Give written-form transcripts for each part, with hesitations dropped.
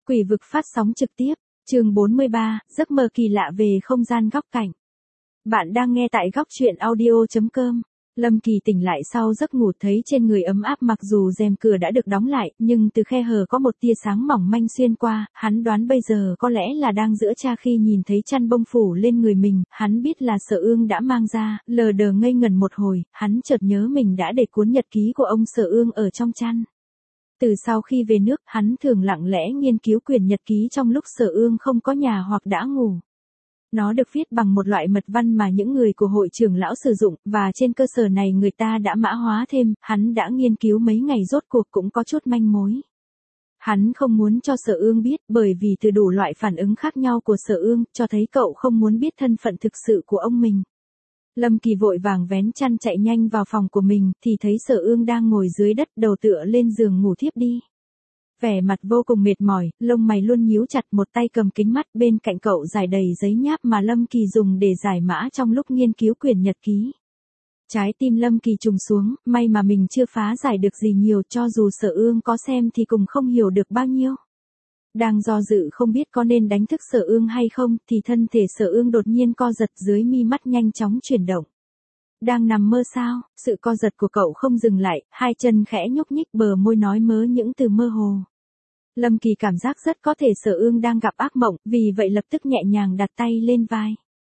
Quỷ vực phát sóng trực tiếp, chương 43, giấc mơ kỳ lạ về không gian góc cạnh. Bạn đang nghe tại góc truyện audio.com. Lâm Kỳ tỉnh lại sau giấc ngủ thấy trên người ấm áp mặc dù rèm cửa đã được đóng lại, nhưng từ khe hở có một tia sáng mỏng manh xuyên qua, hắn đoán bây giờ có lẽ là đang giữa cha khi nhìn thấy chăn bông phủ lên người mình, hắn biết là Sở Ương đã mang ra, lờ đờ ngây ngẩn một hồi, hắn chợt nhớ mình đã để cuốn nhật ký của ông Sở Ương ở trong chăn. Từ sau khi về nước, hắn thường lặng lẽ nghiên cứu quyển nhật ký trong lúc Sở Ương không có nhà hoặc đã ngủ. Nó được viết bằng một loại mật văn mà những người của hội trưởng lão sử dụng, và trên cơ sở này người ta đã mã hóa thêm, hắn đã nghiên cứu mấy ngày rốt cuộc cũng có chút manh mối. Hắn không muốn cho Sở Ương biết, bởi vì từ đủ loại phản ứng khác nhau của Sở Ương, cho thấy cậu không muốn biết thân phận thực sự của ông mình. Lâm Kỳ vội vàng vén chăn chạy nhanh vào phòng của mình, thì thấy Sở Ương đang ngồi dưới đất đầu tựa lên giường ngủ thiếp đi. Vẻ mặt vô cùng mệt mỏi, lông mày luôn nhíu chặt, một tay cầm kính mắt, bên cạnh cậu trải đầy giấy nháp mà Lâm Kỳ dùng để giải mã trong lúc nghiên cứu quyển nhật ký. Trái tim Lâm Kỳ trùng xuống, may mà mình chưa phá giải được gì nhiều, cho dù Sở Ương có xem thì cũng không hiểu được bao nhiêu. Đang do dự không biết có nên đánh thức Sở Ương hay không, thì thân thể Sở Ương đột nhiên co giật, dưới mi mắt nhanh chóng chuyển động. Đang nằm mơ sao? Sự co giật của cậu không dừng lại, hai chân khẽ nhúc nhích, bờ môi nói mớ những từ mơ hồ. Lâm Kỳ cảm giác rất có thể Sở Ương đang gặp ác mộng, vì vậy lập tức nhẹ nhàng đặt tay lên vai.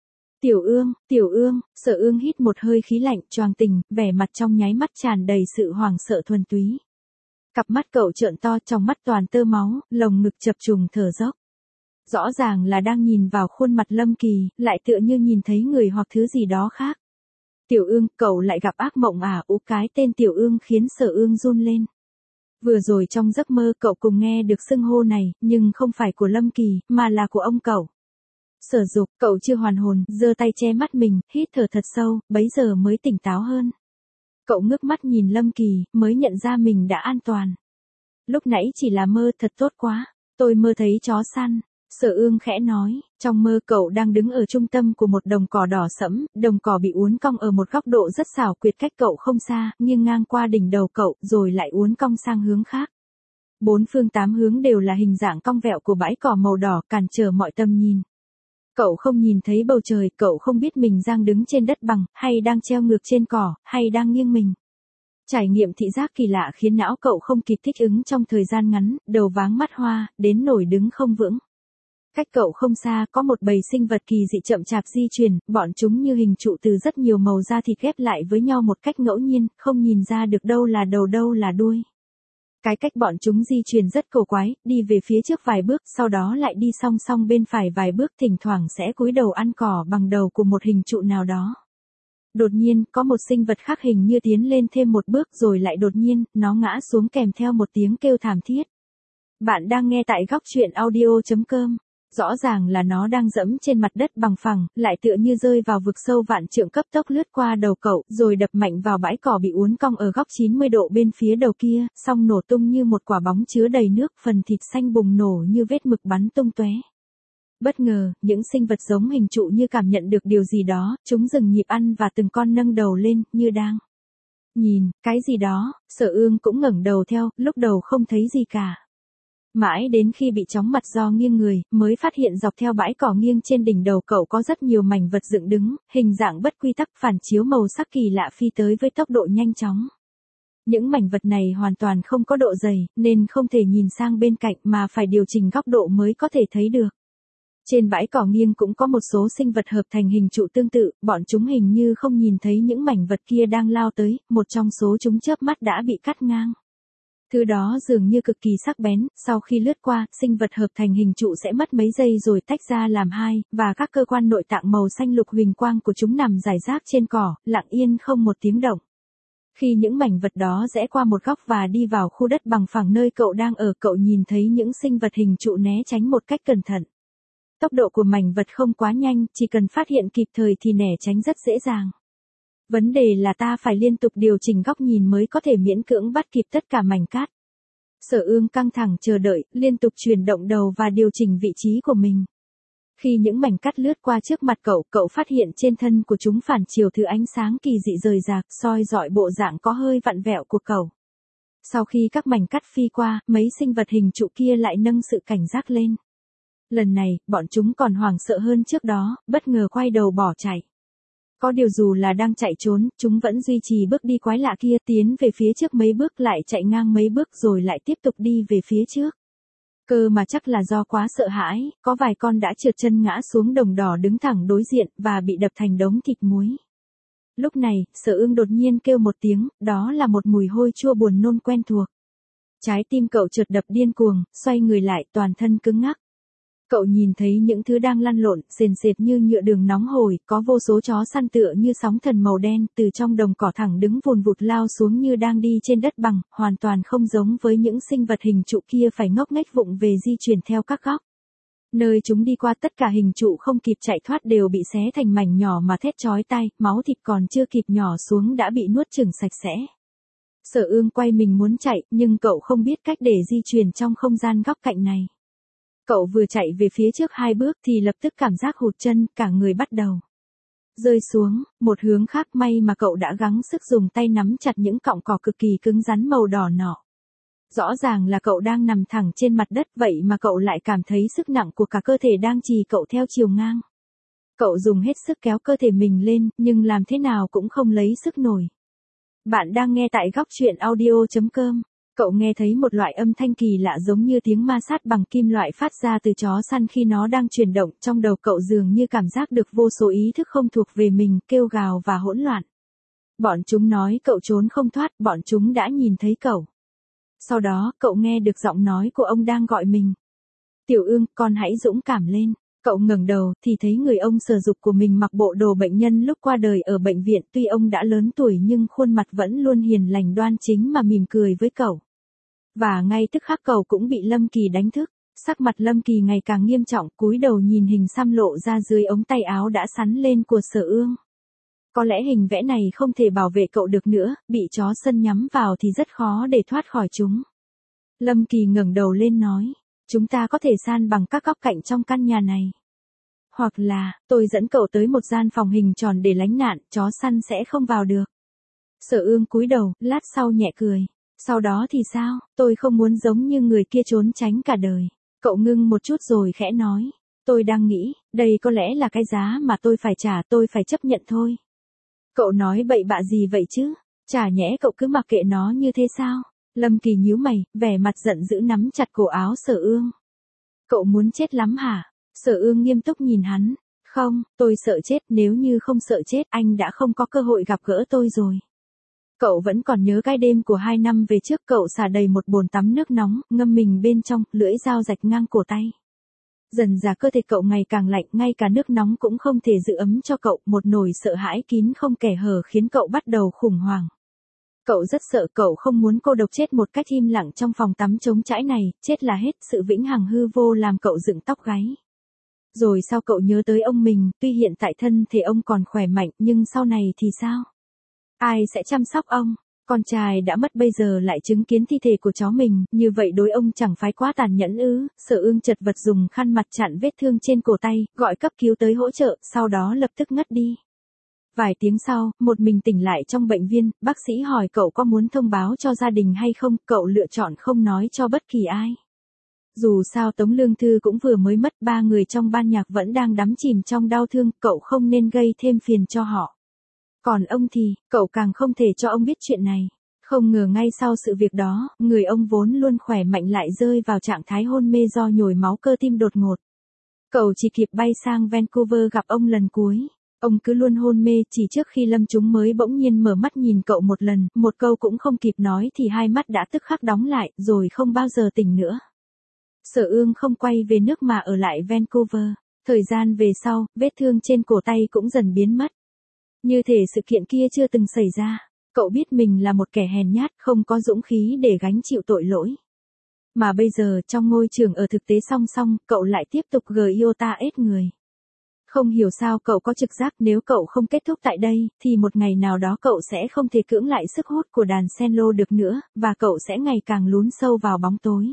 Tiểu Ương, Sở Ương hít một hơi khí lạnh, choàng tỉnh, vẻ mặt trong nháy mắt tràn đầy sự hoảng sợ thuần túy. Cặp mắt cậu trợn to, trong mắt toàn tơ máu, lồng ngực chập trùng thở dốc. Rõ ràng là đang nhìn vào khuôn mặt Lâm Kỳ, lại tựa như nhìn thấy người hoặc thứ gì đó khác. Tiểu Ương, cậu lại gặp ác mộng à? Cái tên Tiểu Ương khiến Sở Ương run lên. Vừa rồi trong giấc mơ cậu cùng nghe được xưng hô này, nhưng không phải của Lâm Kỳ, mà là của ông cậu. Sở Dục, cậu chưa hoàn hồn, giơ tay che mắt mình, hít thở thật sâu, bấy giờ mới tỉnh táo hơn. Cậu ngước mắt nhìn Lâm Kỳ, mới nhận ra mình đã an toàn. Lúc nãy chỉ là mơ, thật tốt quá, tôi mơ thấy chó săn. Sở Ương khẽ nói, trong mơ cậu đang đứng ở trung tâm của một đồng cỏ đỏ sẫm, đồng cỏ bị uốn cong ở một góc độ rất xảo quyệt cách cậu không xa, nghiêng ngang qua đỉnh đầu cậu, rồi lại uốn cong sang hướng khác. Bốn phương tám hướng đều là hình dạng cong vẹo của bãi cỏ màu đỏ, cản trở mọi tầm nhìn. Cậu không nhìn thấy bầu trời, cậu không biết mình đang đứng trên đất bằng, hay đang treo ngược trên cỏ, hay đang nghiêng mình. Trải nghiệm thị giác kỳ lạ khiến não cậu không kịp thích ứng trong thời gian ngắn, đầu váng mắt hoa, đến nổi đứng không vững. Cách cậu không xa có một bầy sinh vật kỳ dị chậm chạp di chuyển, bọn chúng như hình trụ từ rất nhiều màu da thịt ghép lại với nhau một cách ngẫu nhiên, không nhìn ra được đâu là đầu đâu là đuôi. Cái cách bọn chúng di chuyển rất cổ quái, đi về phía trước vài bước, sau đó lại đi song song bên phải vài bước, thỉnh thoảng sẽ cúi đầu ăn cỏ bằng đầu của một hình trụ nào đó. Đột nhiên, có một sinh vật khác hình như tiến lên thêm một bước rồi lại đột nhiên, nó ngã xuống kèm theo một tiếng kêu thảm thiết. Bạn đang nghe tại góc truyện audio.com. Rõ ràng là nó đang dẫm trên mặt đất bằng phẳng, lại tựa như rơi vào vực sâu vạn trượng, cấp tốc lướt qua đầu cậu, rồi đập mạnh vào bãi cỏ bị uốn cong ở góc 90 độ bên phía đầu kia, xong nổ tung như một quả bóng chứa đầy nước, phần thịt xanh bùng nổ như vết mực bắn tung tóe. Bất ngờ, những sinh vật giống hình trụ như cảm nhận được điều gì đó, chúng dừng nhịp ăn và từng con nâng đầu lên, như đang nhìn cái gì đó. Sở Ương cũng ngẩng đầu theo, lúc đầu không thấy gì cả. Mãi đến khi bị chóng mặt do nghiêng người, mới phát hiện dọc theo bãi cỏ nghiêng trên đỉnh đầu cậu có rất nhiều mảnh vật dựng đứng, hình dạng bất quy tắc, phản chiếu màu sắc kỳ lạ phi tới với tốc độ nhanh chóng. Những mảnh vật này hoàn toàn không có độ dày, nên không thể nhìn sang bên cạnh mà phải điều chỉnh góc độ mới có thể thấy được. Trên bãi cỏ nghiêng cũng có một số sinh vật hợp thành hình trụ tương tự, bọn chúng hình như không nhìn thấy những mảnh vật kia đang lao tới, một trong số chúng chớp mắt đã bị cắt ngang. Thứ đó dường như cực kỳ sắc bén, sau khi lướt qua, sinh vật hợp thành hình trụ sẽ mất mấy giây rồi tách ra làm hai, và các cơ quan nội tạng màu xanh lục huỳnh quang của chúng nằm rải rác trên cỏ, lặng yên không một tiếng động. Khi những mảnh vật đó rẽ qua một góc và đi vào khu đất bằng phẳng nơi cậu đang ở, cậu nhìn thấy những sinh vật hình trụ né tránh một cách cẩn thận. Tốc độ của mảnh vật không quá nhanh, chỉ cần phát hiện kịp thời thì né tránh rất dễ dàng. Vấn đề là ta phải liên tục điều chỉnh góc nhìn mới có thể miễn cưỡng bắt kịp tất cả mảnh cát. Sở Ương căng thẳng chờ đợi, liên tục chuyển động đầu và điều chỉnh vị trí của mình. Khi những mảnh cát lướt qua trước mặt cậu, cậu phát hiện trên thân của chúng phản chiếu thứ ánh sáng kỳ dị rời rạc, soi rọi bộ dạng có hơi vặn vẹo của cậu. Sau khi các mảnh cắt phi qua, mấy sinh vật hình trụ kia lại nâng sự cảnh giác lên. Lần này, bọn chúng còn hoảng sợ hơn trước đó, bất ngờ quay đầu bỏ chạy. Có điều dù là đang chạy trốn, chúng vẫn duy trì bước đi quái lạ kia, tiến về phía trước mấy bước, lại chạy ngang mấy bước rồi lại tiếp tục đi về phía trước. Cơ mà chắc là do quá sợ hãi, có vài con đã trượt chân ngã xuống đồng đỏ đứng thẳng đối diện và bị đập thành đống thịt muối. Lúc này, Sở Ương đột nhiên kêu một tiếng, đó là một mùi hôi chua buồn nôn quen thuộc. Trái tim cậu chợt đập điên cuồng, xoay người lại, toàn thân cứng ngắc. Cậu nhìn thấy những thứ đang lăn lộn, sền sệt như nhựa đường nóng hổi, có vô số chó săn tựa như sóng thần màu đen, từ trong đồng cỏ thẳng đứng vùn vụt lao xuống như đang đi trên đất bằng, hoàn toàn không giống với những sinh vật hình trụ kia phải ngốc nghếch vụng về di chuyển theo các góc. Nơi chúng đi qua tất cả hình trụ không kịp chạy thoát đều bị xé thành mảnh nhỏ mà thét chói tai, máu thịt còn chưa kịp nhỏ xuống đã bị nuốt chửng sạch sẽ. Sở Ương quay mình muốn chạy, nhưng cậu không biết cách để di chuyển trong không gian góc cạnh này. Cậu vừa chạy về phía trước 2 bước thì lập tức cảm giác hụt chân, cả người bắt đầu rơi xuống, một hướng khác, may mà cậu đã gắng sức dùng tay nắm chặt những cọng cỏ cực kỳ cứng rắn màu đỏ nọ. Rõ ràng là cậu đang nằm thẳng trên mặt đất, vậy mà cậu lại cảm thấy sức nặng của cả cơ thể đang trì cậu theo chiều ngang. Cậu dùng hết sức kéo cơ thể mình lên, nhưng làm thế nào cũng không lấy sức nổi. Bạn đang nghe tại góc truyện audio.com. Cậu nghe thấy một loại âm thanh kỳ lạ giống như tiếng ma sát bằng kim loại phát ra từ chó săn khi nó đang chuyển động, trong đầu cậu dường như cảm giác được vô số ý thức không thuộc về mình, kêu gào và hỗn loạn. Bọn chúng nói cậu trốn không thoát, bọn chúng đã nhìn thấy cậu. Sau đó, cậu nghe được giọng nói của ông đang gọi mình. Tiểu Ương, con hãy dũng cảm lên. Cậu ngẩng đầu, thì thấy người ông Sở Dục của mình mặc bộ đồ bệnh nhân lúc qua đời ở bệnh viện, tuy ông đã lớn tuổi nhưng khuôn mặt vẫn luôn hiền lành đoan chính mà mỉm cười với cậu. Và ngay tức khắc cậu cũng bị Lâm Kỳ đánh thức, sắc mặt Lâm Kỳ ngày càng nghiêm trọng, cúi đầu nhìn hình xăm lộ ra dưới ống tay áo đã sắn lên của Sở Ương. Có lẽ hình vẽ này không thể bảo vệ cậu được nữa, bị chó săn nhắm vào thì rất khó để thoát khỏi chúng. Lâm Kỳ ngẩng đầu lên nói, chúng ta có thể san bằng các góc cạnh trong căn nhà này. Hoặc là, tôi dẫn cậu tới một gian phòng hình tròn để lánh nạn, chó săn sẽ không vào được. Sở Ương cúi đầu, lát sau nhẹ cười. Sau đó thì sao, tôi không muốn giống như người kia trốn tránh cả đời. Cậu ngưng một chút rồi khẽ nói, tôi đang nghĩ, đây có lẽ là cái giá mà tôi phải trả, tôi phải chấp nhận thôi. Cậu nói bậy bạ gì vậy chứ, chả nhẽ cậu cứ mặc kệ nó như thế sao? Lâm Kỳ nhíu mày, vẻ mặt giận dữ nắm chặt cổ áo Sở Ương. Cậu muốn chết lắm hả? Sở Ương nghiêm túc nhìn hắn, không, tôi sợ chết, nếu như không sợ chết anh đã không có cơ hội gặp gỡ tôi rồi. Cậu vẫn còn nhớ cái đêm của 2 năm về trước, cậu xả đầy một bồn tắm nước nóng, ngâm mình bên trong, lưỡi dao rạch ngang cổ tay. Dần dà cơ thể cậu ngày càng lạnh, ngay cả nước nóng cũng không thể giữ ấm cho cậu, một nỗi sợ hãi kín không kẻ hở khiến cậu bắt đầu khủng hoảng. Cậu rất sợ, cậu không muốn cô độc chết một cách im lặng trong phòng tắm trống trải này, chết là hết, sự vĩnh hằng hư vô làm cậu dựng tóc gáy. Rồi sau cậu nhớ tới ông mình, tuy hiện tại thân thể ông còn khỏe mạnh, nhưng sau này thì sao? Ai sẽ chăm sóc ông? Con trai đã mất bây giờ lại chứng kiến thi thể của cháu mình, như vậy đối ông chẳng phải quá tàn nhẫn ư? Sở Ương chật vật dùng khăn mặt chặn vết thương trên cổ tay, gọi cấp cứu tới hỗ trợ, sau đó lập tức ngất đi. Vài tiếng sau, một mình tỉnh lại trong bệnh viện, bác sĩ hỏi cậu có muốn thông báo cho gia đình hay không, cậu lựa chọn không nói cho bất kỳ ai. Dù sao Tống Lương Thư cũng vừa mới mất, 3 người trong ban nhạc vẫn đang đắm chìm trong đau thương, cậu không nên gây thêm phiền cho họ. Còn ông thì, cậu càng không thể cho ông biết chuyện này. Không ngờ ngay sau sự việc đó, người ông vốn luôn khỏe mạnh lại rơi vào trạng thái hôn mê do nhồi máu cơ tim đột ngột. Cậu chỉ kịp bay sang Vancouver gặp ông lần cuối. Ông cứ luôn hôn mê, chỉ trước khi lâm chúng mới bỗng nhiên mở mắt nhìn cậu một lần, một câu cũng không kịp nói thì hai mắt đã tức khắc đóng lại, rồi không bao giờ tỉnh nữa. Sở Ương không quay về nước mà ở lại Vancouver. Thời gian về sau, vết thương trên cổ tay cũng dần biến mất. Như thể sự kiện kia chưa từng xảy ra. Cậu biết mình là một kẻ hèn nhát, không có dũng khí để gánh chịu tội lỗi. Mà bây giờ trong ngôi trường ở thực tế song song, cậu lại tiếp tục iota ết người. Không hiểu sao cậu có trực giác nếu cậu không kết thúc tại đây, thì một ngày nào đó cậu sẽ không thể cưỡng lại sức hút của đàn cello được nữa, và cậu sẽ ngày càng lún sâu vào bóng tối.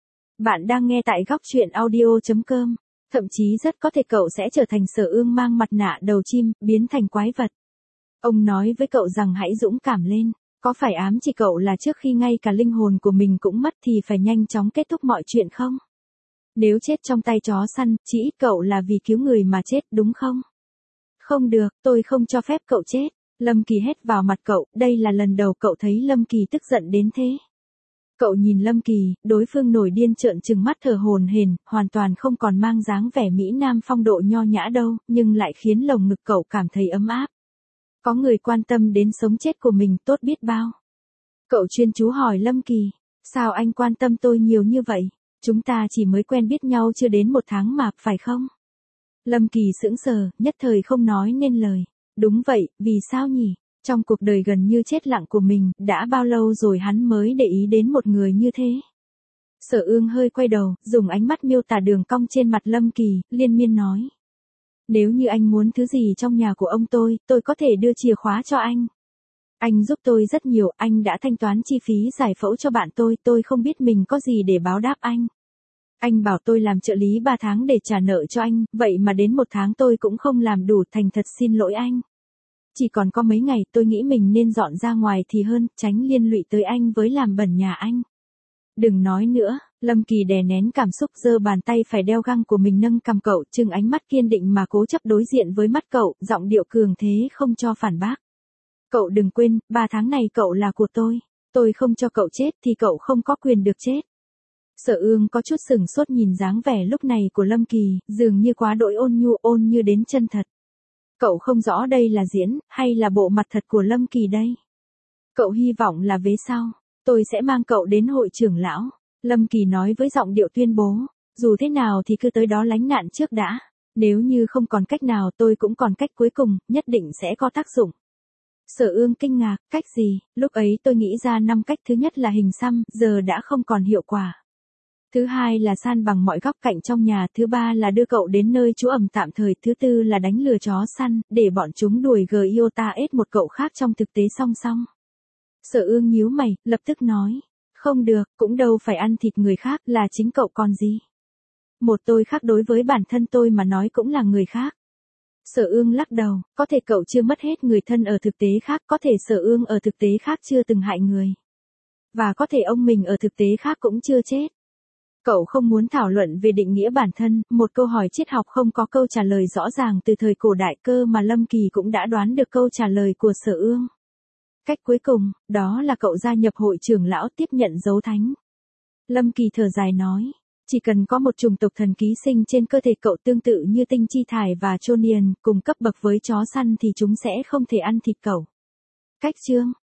Bạn đang nghe tại góc truyện audio.com. Thậm chí rất có thể cậu sẽ trở thành Sở Ương mang mặt nạ đầu chim, biến thành quái vật. Ông nói với cậu rằng hãy dũng cảm lên. Có phải ám chỉ cậu là trước khi ngay cả linh hồn của mình cũng mất thì phải nhanh chóng kết thúc mọi chuyện không? Nếu chết trong tay chó săn, chỉ ít cậu là vì cứu người mà chết, đúng không? Không được, tôi không cho phép cậu chết. Lâm Kỳ hét vào mặt cậu, đây là lần đầu cậu thấy Lâm Kỳ tức giận đến thế. Cậu nhìn Lâm Kỳ, đối phương nổi điên trợn trừng mắt thở hổn hển, hoàn toàn không còn mang dáng vẻ mỹ nam phong độ nho nhã đâu, nhưng lại khiến lồng ngực cậu cảm thấy ấm áp. Có người quan tâm đến sống chết của mình tốt biết bao. Cậu chuyên chú hỏi Lâm Kỳ, sao anh quan tâm tôi nhiều như vậy? Chúng ta chỉ mới quen biết nhau chưa đến 1 tháng mà, phải không? Lâm Kỳ sững sờ, nhất thời không nói nên lời. Đúng vậy, vì sao nhỉ? Trong cuộc đời gần như chết lặng của mình, đã bao lâu rồi hắn mới để ý đến một người như thế? Sở Ương hơi quay đầu, dùng ánh mắt miêu tả đường cong trên mặt Lâm Kỳ, liên miên nói. Nếu như anh muốn thứ gì trong nhà của ông tôi có thể đưa chìa khóa cho anh. Anh giúp tôi rất nhiều, anh đã thanh toán chi phí giải phẫu cho bạn tôi không biết mình có gì để báo đáp anh. Anh bảo tôi làm trợ lý 3 tháng để trả nợ cho anh, vậy mà đến 1 tháng tôi cũng không làm đủ, thành thật xin lỗi anh. Chỉ còn có mấy ngày tôi nghĩ mình nên dọn ra ngoài thì hơn, tránh liên lụy tới anh với làm bẩn nhà anh. Đừng nói nữa, Lâm Kỳ đè nén cảm xúc giơ bàn tay phải đeo găng của mình nâng cằm cậu, trừng ánh mắt kiên định mà cố chấp đối diện với mắt cậu, giọng điệu cường thế không cho phản bác. Cậu đừng quên, 3 tháng này cậu là của tôi không cho cậu chết thì cậu không có quyền được chết. Sở Ương có chút sừng sốt nhìn dáng vẻ lúc này của Lâm Kỳ, dường như quá đỗi ôn như đến chân thật. Cậu không rõ đây là diễn, hay là bộ mặt thật của Lâm Kỳ đây. Cậu hy vọng là vế sau, tôi sẽ mang cậu đến hội trưởng lão. Lâm Kỳ nói với giọng điệu tuyên bố, dù thế nào thì cứ tới đó lánh nạn trước đã. Nếu như không còn cách nào tôi cũng còn cách cuối cùng, nhất định sẽ có tác dụng. Sở Ương kinh ngạc, cách gì? Lúc ấy tôi nghĩ ra 5 cách, thứ nhất là hình xăm, giờ đã không còn hiệu quả. Thứ hai là san bằng mọi góc cạnh trong nhà, thứ ba là đưa cậu đến nơi trú ẩn tạm thời, thứ tư là đánh lừa chó săn, để bọn chúng đuổi Giota ết một cậu khác trong thực tế song song. Sở Ương nhíu mày, lập tức nói, không được, cũng đâu phải ăn thịt người khác, là chính cậu còn gì. Một tôi khác đối với bản thân tôi mà nói cũng là người khác. Sở Ương lắc đầu, có thể cậu chưa mất hết người thân ở thực tế khác, có thể Sở Ương ở thực tế khác chưa từng hại người. Và có thể ông mình ở thực tế khác cũng chưa chết. Cậu không muốn thảo luận về định nghĩa bản thân, một câu hỏi triết học không có câu trả lời rõ ràng từ thời cổ đại cơ mà Lâm Kỳ cũng đã đoán được câu trả lời của Sở Ương. Cách cuối cùng, đó là cậu gia nhập hội trưởng lão tiếp nhận dấu thánh. Lâm Kỳ thở dài nói, chỉ cần có một chủng tộc thần ký sinh trên cơ thể cậu tương tự như tinh chi thải và chôn niên, cùng cấp bậc với chó săn thì chúng sẽ không thể ăn thịt cậu. Cách chương